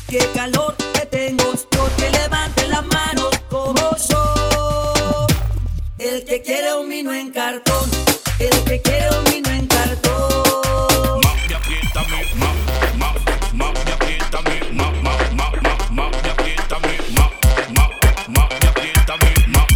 qué calor que tengo, yo que levante las manos como yo. El que quiere un vino en cartón, el que quiere un vino en cartón. Mami, apriétame, mami, apriétame, mami, apriétame, mami, apriétame,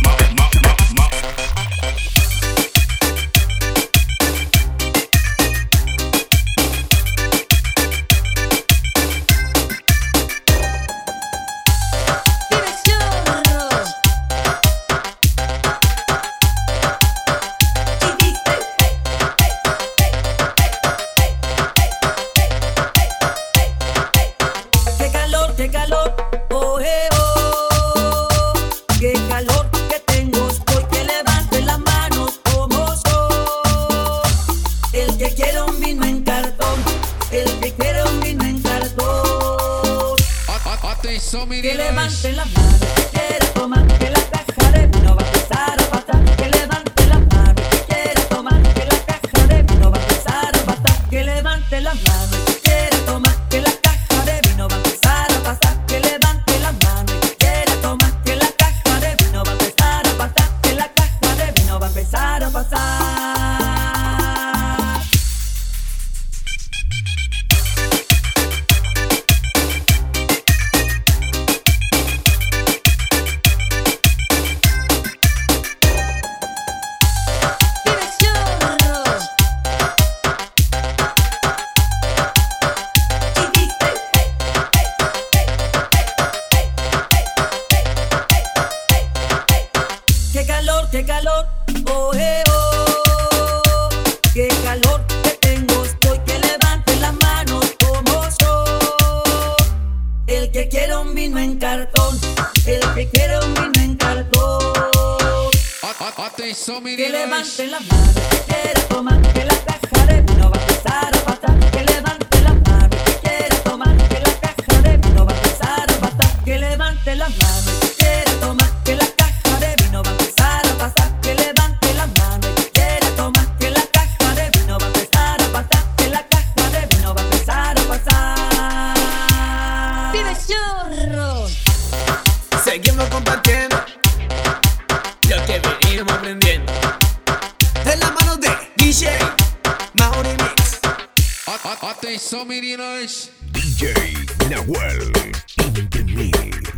Qué calor, oh, oh, qué calor que tengo, estoy que levante las manos como yo. El que quiere un vino en cartón, el que quiere un vino en cartón. Atenção, Que meninas. levante las manos, que quiere tomar, que la caja de vino va a empezar a pasar. Que levante las manos, que quiere tomar, que la caja de vino va a empezar a pasar. Que levante las manos, que quiere tomar, que la caja de vino va a empezar a pasar. Que levante las manos, que quiere tomar, que la caja de vino va a empezar a pasar. Que la caja de vino va a empezar a pasar. Qué calor, oh, oh, qué calor que tengo, estoy que levante las manos como yo. El que quiere un vino en cartón, el que quiere un vino en cartón. Atenção, Que meninas. levante las manos, que quiere tomar, que la caja de vino va a empezar a pasar. Que levante las manos, que quiere tomar, que la caja de vino va a empezar a pasar. Que levante las manos, que quiere tomar, que la caja de vino va a empezar a pasar. Que levante las manos, que quiere tomar, que la caja de vino va a empezar a pasar. Que la caja de vino va a empezar a pasar. ¡Vive chorro! Seguimos compartiendo lo que venimos aprendiendo. En la mano de DJ Mauri Mix. Atenção, meninas. DJ Nahuel in the mix.